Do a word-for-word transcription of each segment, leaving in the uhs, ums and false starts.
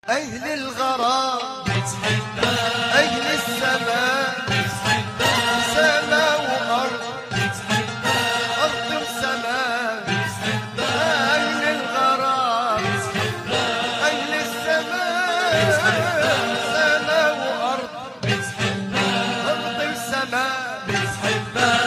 أهل الغرام بتحبها، أهل السماء بتحبها، سماء وأرض بتحبها، أرض وسماء بتحبها، أهل الغرام بتحبها، أهل السماء سماء وأرض بتحبها، أرض وسماء بتحبها.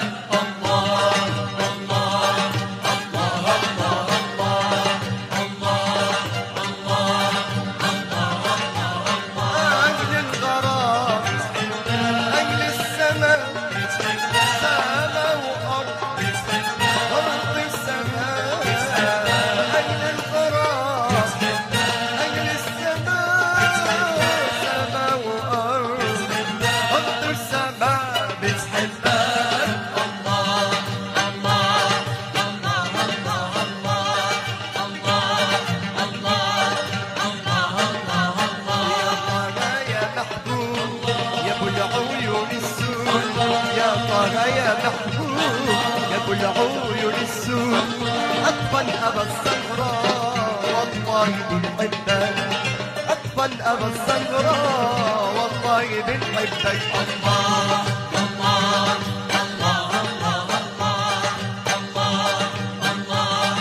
يا طه يا محبوب يا ابو العيون السود، اطفال ابا الزهراء والله بنحبك، اطفال ابا الزهراء والله بنحبك. الله الله الله الله الله الله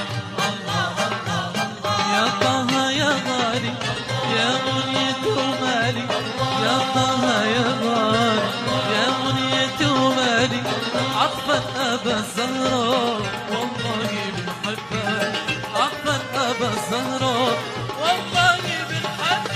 الله يا طه يا غالي يا منية ومالي، يا طه يا غالي يا منية ومالي، عطفا أبا الزهراء والله بنحبك، عطفا أبا الزهراء والله بنحبك.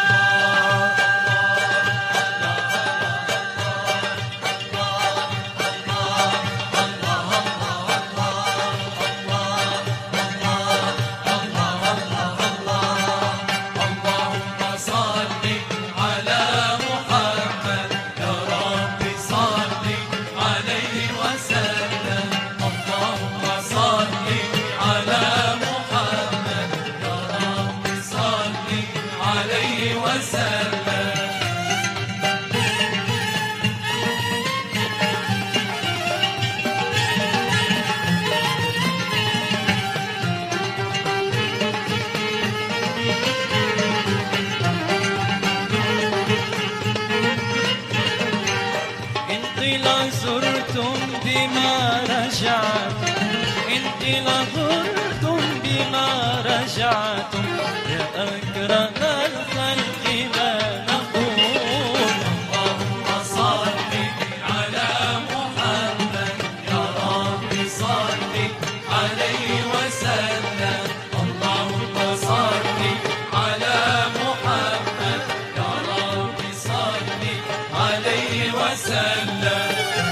زرتم بما رجعتم، انت لزرتم بما رجعتم، يا أكرم الخلق ما نقول. اللهم صل على محمد يا رب صل عليه وسلم، اللهم صل على محمد يا رب صل عليه وسلم.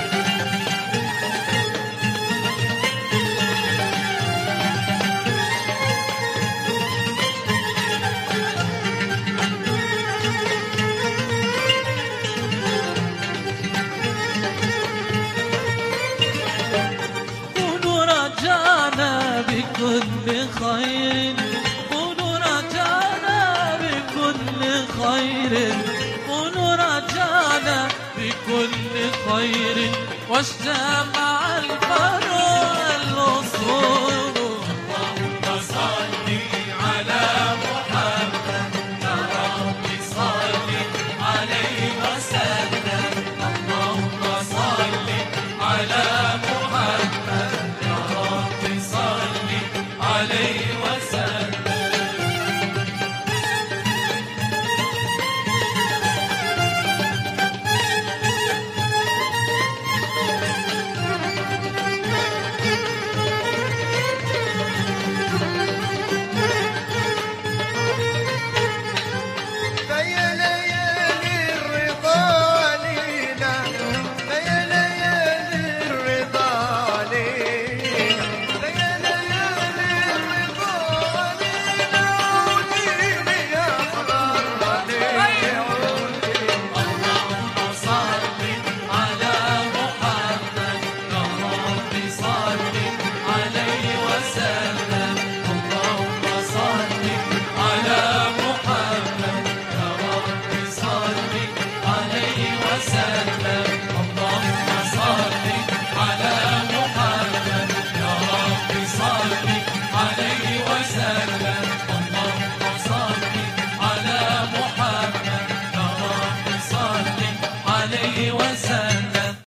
بكل خير قولوا رجعنا، بكل خير قولوا رجعنا، بكل خير واجتمع الفرح